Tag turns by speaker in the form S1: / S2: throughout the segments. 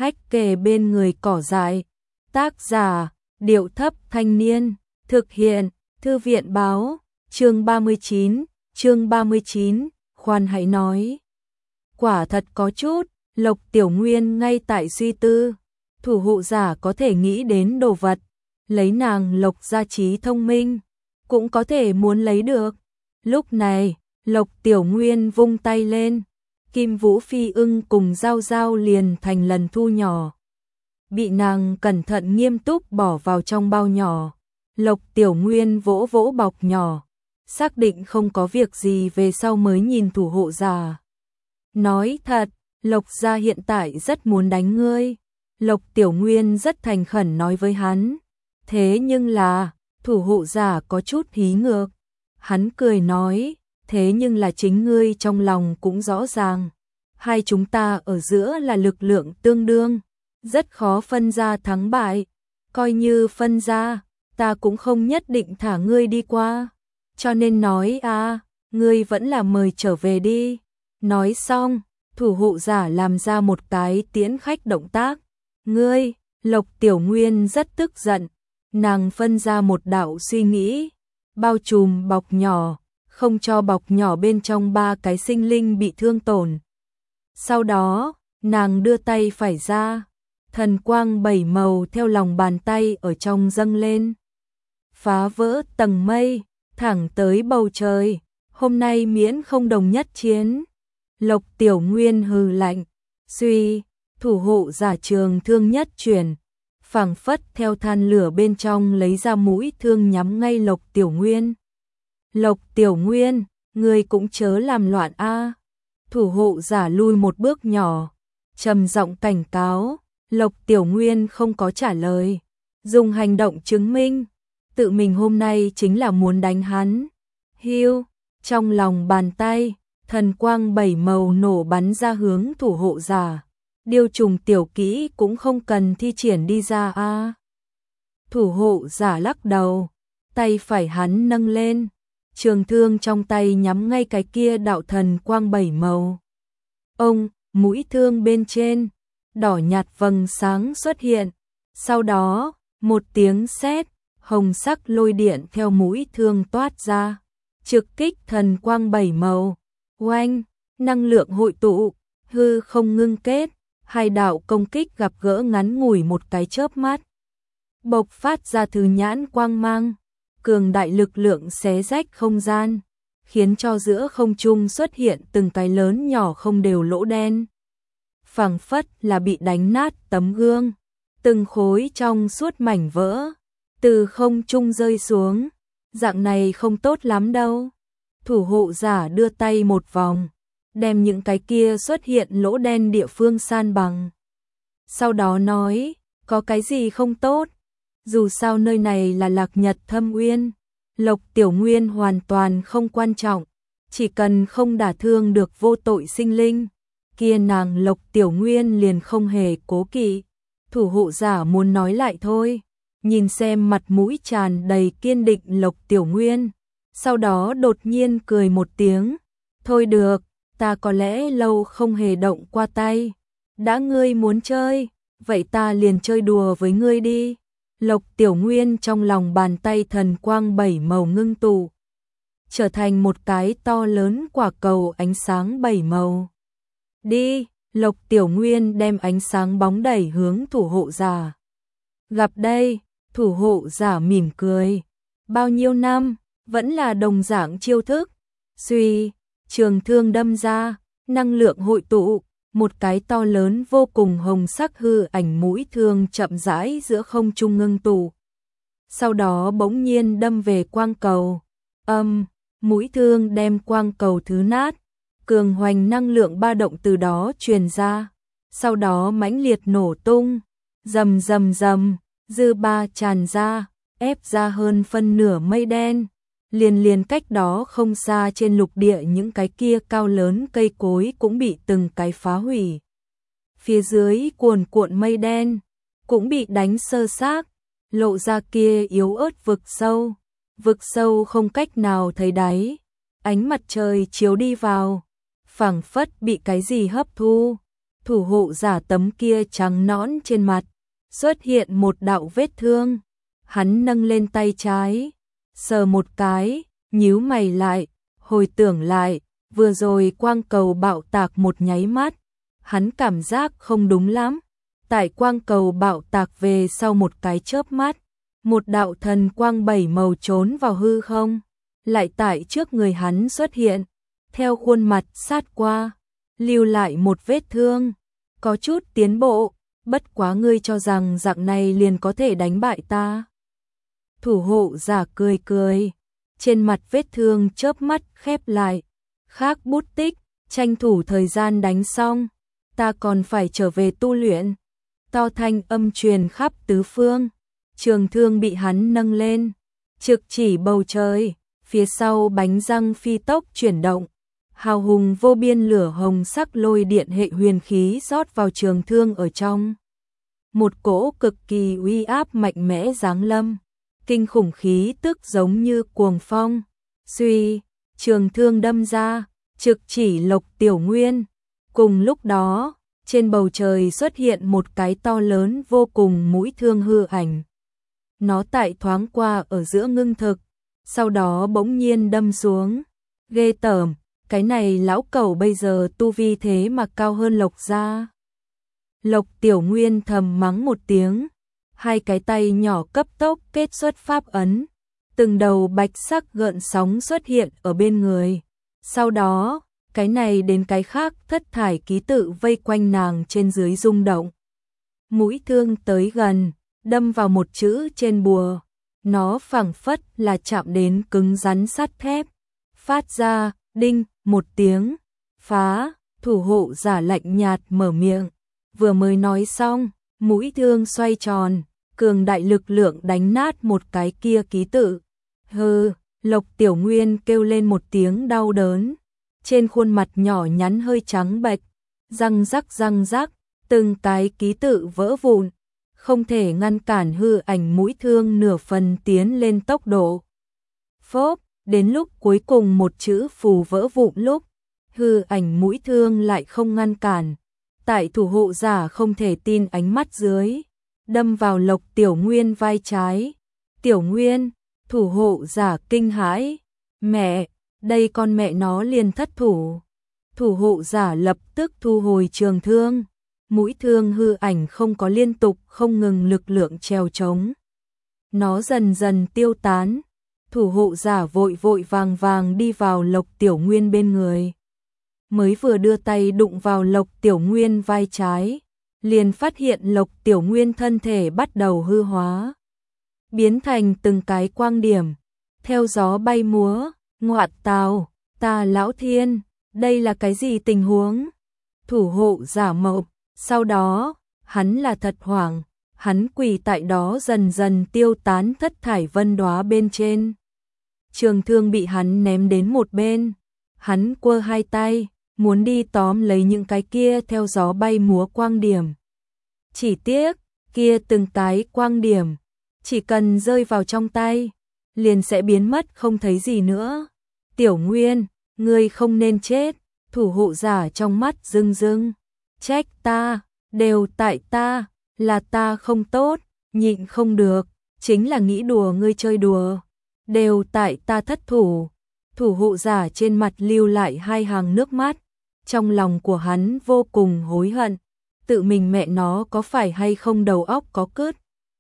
S1: hách kề bên người cỏ dại. Tác giả, Điệu Thấp Thanh Niên, thực hiện, Thư viện Báo, chương 39, khoan hãy nói. Quả thật có chút, Lộc Tiểu Nguyên ngay tại suy tư, thủ hộ giả có thể nghĩ đến đồ vật, lấy nàng Lộc gia trí thông minh, cũng có thể muốn lấy được. Lúc này, Lộc Tiểu Nguyên vung tay lên, Kim Vũ Phi ưng cùng Giao Giao liền thành lần thu nhỏ. Bị nàng cẩn thận nghiêm túc bỏ vào trong bao nhỏ. Lộc Tiểu Nguyên vỗ vỗ bọc nhỏ, xác định không có việc gì về sau mới nhìn thủ hộ giả. Nói thật, Lộc gia hiện tại rất muốn đánh ngươi. Lộc Tiểu Nguyên rất thành khẩn nói với hắn. Thế nhưng là, thủ hộ giả có chút hí ngược. Hắn cười nói, thế nhưng là chính ngươi trong lòng cũng rõ ràng. Hai chúng ta ở giữa là lực lượng tương đương, rất khó phân ra thắng bại. Coi như phân ra, ta cũng không nhất định thả ngươi đi qua. Cho nên nói ngươi vẫn là mời trở về đi. Nói xong, thủ hộ giả làm ra một cái tiễn khách động tác. Ngươi, Lộc Tiểu Nguyên rất tức giận. Nàng phân ra một đạo suy nghĩ, bao trùm bọc nhỏ, không cho bọc nhỏ bên trong 3 cái sinh linh bị thương tổn. Sau đó, nàng đưa tay phải ra, thần quang 7 màu theo lòng bàn tay ở trong dâng lên. Phá vỡ tầng mây, thẳng tới bầu trời, hôm nay miễn không đồng nhất chiến. Lộc Tiểu Nguyên hừ lạnh, suy, thủ hộ giả trường thương nhất chuyển, phảng phất theo than lửa bên trong lấy ra mũi thương nhắm ngay Lộc Tiểu Nguyên. Lộc Tiểu Nguyên, ngươi cũng chớ làm loạn a. Thủ hộ giả lui một bước nhỏ, trầm giọng cảnh cáo. Lộc Tiểu Nguyên không có trả lời, dùng hành động chứng minh, tự mình hôm nay chính là muốn đánh hắn. Hiu, trong lòng bàn tay, thần quang 7 màu nổ bắn ra hướng thủ hộ giả. Điêu trùng tiểu kỹ cũng không cần thi triển đi ra a. Thủ hộ giả lắc đầu, tay phải hắn nâng lên, trường thương trong tay nhắm ngay cái kia đạo thần quang 7 màu. Ông, mũi thương bên trên, đỏ nhạt vầng sáng xuất hiện, sau đó, một tiếng sét, hồng sắc lôi điện theo mũi thương toát ra, trực kích thần quang 7 màu. Oanh, năng lượng hội tụ, hư không ngưng kết, hai đạo công kích gặp gỡ ngắn ngủi một cái chớp mắt. Bộc phát ra thứ nhãn quang mang, cường đại lực lượng xé rách không gian, khiến cho giữa không trung xuất hiện từng cái lớn nhỏ không đều lỗ đen. Phảng phất là bị đánh nát tấm gương, từng khối trong suốt mảnh vỡ, từ không trung rơi xuống, dạng này không tốt lắm đâu. Thủ hộ giả đưa tay một vòng, đem những cái kia xuất hiện lỗ đen địa phương san bằng. Sau đó nói, có cái gì không tốt? Dù sao nơi này là Lạc Nhật Thâm Uyên, Lộc Tiểu Nguyên hoàn toàn không quan trọng, chỉ cần không đả thương được vô tội sinh linh, kia nàng Lộc Tiểu Nguyên liền không hề cố kỵ. Thủ hộ giả muốn nói lại thôi, nhìn xem mặt mũi tràn đầy kiên định Lộc Tiểu Nguyên, sau đó đột nhiên cười một tiếng, thôi được, ta có lẽ lâu không hề động qua tay, đã ngươi muốn chơi, vậy ta liền chơi đùa với ngươi đi. Lộc Tiểu Nguyên trong lòng bàn tay thần quang 7 màu ngưng tụ, trở thành một cái to lớn quả cầu ánh sáng 7 màu. Đi, Lộc Tiểu Nguyên đem ánh sáng bóng đẩy hướng thủ hộ giả. Gặp đây, thủ hộ giả mỉm cười. Bao nhiêu năm, vẫn là đồng dạng chiêu thức. Suy, trường thương đâm ra, năng lượng hội tụ, một cái to lớn vô cùng hồng sắc hư ảnh mũi thương chậm rãi giữa không trung ngưng tụ. Sau đó bỗng nhiên đâm về quang cầu. Mũi thương đem quang cầu thứ nát, cường hoành năng lượng ba động từ đó truyền ra, sau đó mãnh liệt nổ tung, rầm rầm rầm, dư ba tràn ra, ép ra hơn phân nửa mây đen. Liền cách đó không xa trên lục địa những cái kia cao lớn cây cối cũng bị từng cái phá hủy. Phía dưới cuồn cuộn mây đen cũng bị đánh sơ xác, lộ ra kia yếu ớt vực sâu không cách nào thấy đáy. Ánh mặt trời chiếu đi vào, phảng phất bị cái gì hấp thu, thủ hộ giả tấm kia trắng nõn trên mặt, xuất hiện một đạo vết thương. Hắn nâng lên tay trái, sờ một cái, nhíu mày lại, hồi tưởng lại, vừa rồi quang cầu bạo tạc một nháy mắt, hắn cảm giác không đúng lắm. Tại quang cầu bạo tạc về sau một cái chớp mắt, một đạo thần quang bảy màu trốn vào hư không, lại tại trước người hắn xuất hiện, theo khuôn mặt sát qua, lưu lại một vết thương, có chút tiến bộ, bất quá ngươi cho rằng dạng này liền có thể đánh bại ta. Thủ hộ giả cười cười, trên mặt vết thương chớp mắt khép lại, khác bút tích, tranh thủ thời gian đánh xong, ta còn phải trở về tu luyện. To thanh âm truyền khắp tứ phương, trường thương bị hắn nâng lên, trực chỉ bầu trời, phía sau bánh răng phi tốc chuyển động, hào hùng vô biên lửa hồng sắc lôi điện hệ huyền khí rót vào trường thương ở trong. Một cỗ cực kỳ uy áp mạnh mẽ giáng lâm, kinh khủng khí tức giống như cuồng phong, suy, trường thương đâm ra, trực chỉ Lộc Tiểu Nguyên. Cùng lúc đó, trên bầu trời xuất hiện một cái to lớn vô cùng mũi thương hư ảnh. Nó tại thoáng qua ở giữa ngưng thực, sau đó bỗng nhiên đâm xuống. Ghê tởm, cái này lão cẩu bây giờ tu vi thế mà cao hơn Lộc gia. Lộc Tiểu Nguyên thầm mắng một tiếng, hai cái tay nhỏ cấp tốc kết xuất pháp ấn, từng đầu bạch sắc gợn sóng xuất hiện ở bên người. Sau đó, cái này đến cái khác thất thải ký tự vây quanh nàng trên dưới rung động. Mũi thương tới gần, đâm vào một chữ trên bùa, nó phảng phất là chạm đến cứng rắn sắt thép, phát ra đinh một tiếng, phá. Thủ hộ giả lạnh nhạt mở miệng, vừa mới nói xong, mũi thương xoay tròn, cường đại lực lượng đánh nát một cái kia ký tự. Hừ, Lộc Tiểu Nguyên kêu lên một tiếng đau đớn, trên khuôn mặt nhỏ nhắn hơi trắng bệch, răng rắc, từng cái ký tự vỡ vụn, không thể ngăn cản hư ảnh mũi thương nửa phần tiến lên tốc độ. Phốp, đến lúc cuối cùng một chữ phù vỡ vụn lúc, hư ảnh mũi thương lại không ngăn cản, tại thủ hộ giả không thể tin ánh mắt dưới, đâm vào Lộc Tiểu Nguyên vai trái. Tiểu Nguyên, thủ hộ giả kinh hãi, mẹ, đây con mẹ nó liền thất thủ. Thủ hộ giả lập tức thu hồi trường thương, mũi thương hư ảnh không có liên tục không ngừng lực lượng trèo trống. Nó dần dần tiêu tán, thủ hộ giả vội vội vàng đi vào Lộc Tiểu Nguyên bên người. Mới vừa đưa tay đụng vào Lộc Tiểu Nguyên vai trái, liền phát hiện Lộc Tiểu Nguyên thân thể bắt đầu hư hóa, biến thành từng cái quang điểm, theo gió bay múa. Ngoạn tào, ta lão thiên, đây là cái gì tình huống? Thủ hộ giả mộng, sau đó, hắn là thật hoảng, hắn quỳ tại đó dần dần tiêu tán thất thải vân đóa bên trên. Trường thương bị hắn ném đến một bên, hắn quơ hai tay, muốn đi tóm lấy những cái kia theo gió bay múa quang điểm. Chỉ tiếc, kia từng cái quang điểm, chỉ cần rơi vào trong tay, liền sẽ biến mất không thấy gì nữa. Tiểu Nguyên, ngươi không nên chết. Thủ hộ giả trong mắt rưng rưng, trách ta, đều tại ta, là ta không tốt, nhịn không được, chính là nghĩ đùa ngươi chơi đùa, đều tại ta thất thủ. Thủ hộ giả trên mặt lưu lại hai hàng nước mắt, trong lòng của hắn vô cùng hối hận, tự mình mẹ nó có phải hay không đầu óc có cứt,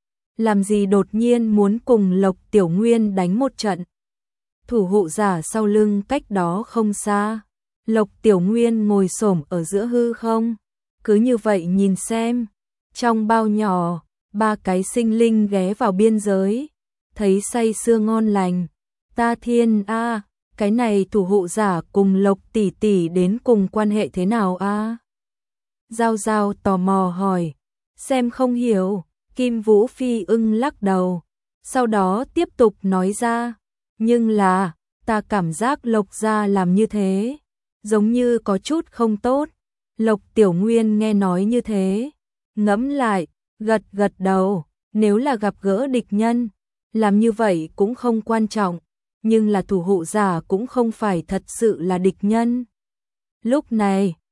S1: làm gì đột nhiên muốn cùng Lộc Tiểu Nguyên đánh một trận. Thủ hộ giả sau lưng cách đó không xa, Lộc Tiểu Nguyên ngồi xổm ở giữa hư không, cứ như vậy nhìn xem. Trong bao nhỏ, ba cái sinh linh ghé vào biên giới, thấy say sưa ngon lành. Ta thiên a, cái này thủ hộ giả cùng Lộc tỷ tỷ đến cùng quan hệ thế nào a? Giao Giao tò mò hỏi, xem không hiểu. Kim Vũ Phi ưng lắc đầu, sau đó tiếp tục nói ra, nhưng là, ta cảm giác Lộc gia làm như thế, giống như có chút không tốt. Lộc Tiểu Nguyên nghe nói như thế, ngẫm lại, gật gật đầu, nếu là gặp gỡ địch nhân, làm như vậy cũng không quan trọng, nhưng là thủ hộ giả cũng không phải thật sự là địch nhân. Lúc này,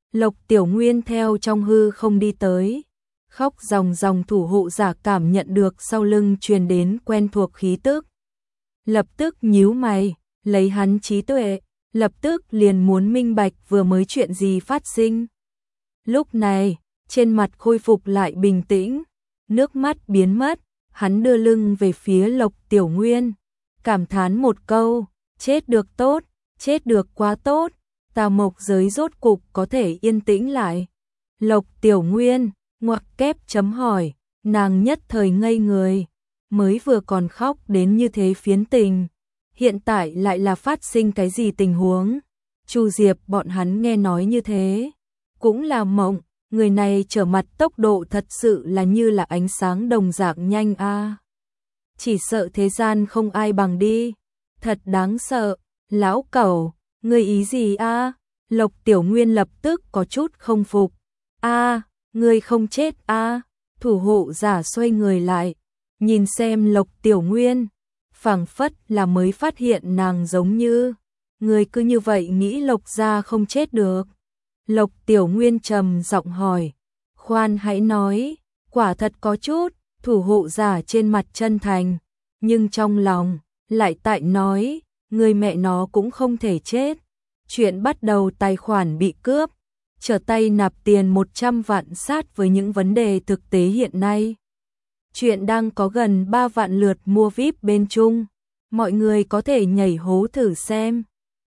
S1: Lộc Tiểu Nguyên theo trong hư không đi tới, khóc ròng ròng. Thủ hộ giả cảm nhận được sau lưng truyền đến quen thuộc khí tức, lập tức nhíu mày, lấy hắn trí tuệ, lập tức liền muốn minh bạch vừa mới chuyện gì phát sinh. Lúc này, trên mặt khôi phục lại bình tĩnh, nước mắt biến mất, hắn đưa lưng về phía Lộc Tiểu Nguyên, cảm thán một câu, chết được tốt, chết được quá tốt, Tà Mộc giới rốt cục có thể yên tĩnh lại. Lộc Tiểu Nguyên, ngoặc kép chấm hỏi, nàng nhất thời ngây người, mới vừa còn khóc đến như thế phiến tình, hiện tại lại là phát sinh cái gì tình huống? Chu Diệp bọn hắn nghe nói như thế, cũng là mộng, người này trở mặt tốc độ thật sự là như là ánh sáng đồng dạng nhanh a. Chỉ sợ thế gian không ai bằng đi, thật đáng sợ, lão cẩu, ngươi ý gì a? Lộc Tiểu Nguyên lập tức có chút không phục. A, ngươi không chết a? Thủ hộ giả xoay người lại, nhìn xem Lộc Tiểu Nguyên, phảng phất là mới phát hiện nàng giống như, người cứ như vậy nghĩ Lộc gia không chết được. Lộc Tiểu Nguyên trầm giọng hỏi, khoan hãy nói, quả thật có chút, thủ hộ giả trên mặt chân thành, nhưng trong lòng lại tại nói, người mẹ nó cũng không thể chết. Chuyện bắt đầu tài khoản bị cướp, trở tay nạp tiền 100 vạn sát với những vấn đề thực tế hiện nay. Chuyện đang có gần 3 vạn lượt mua VIP bên Trung, mọi người có thể nhảy hố thử xem.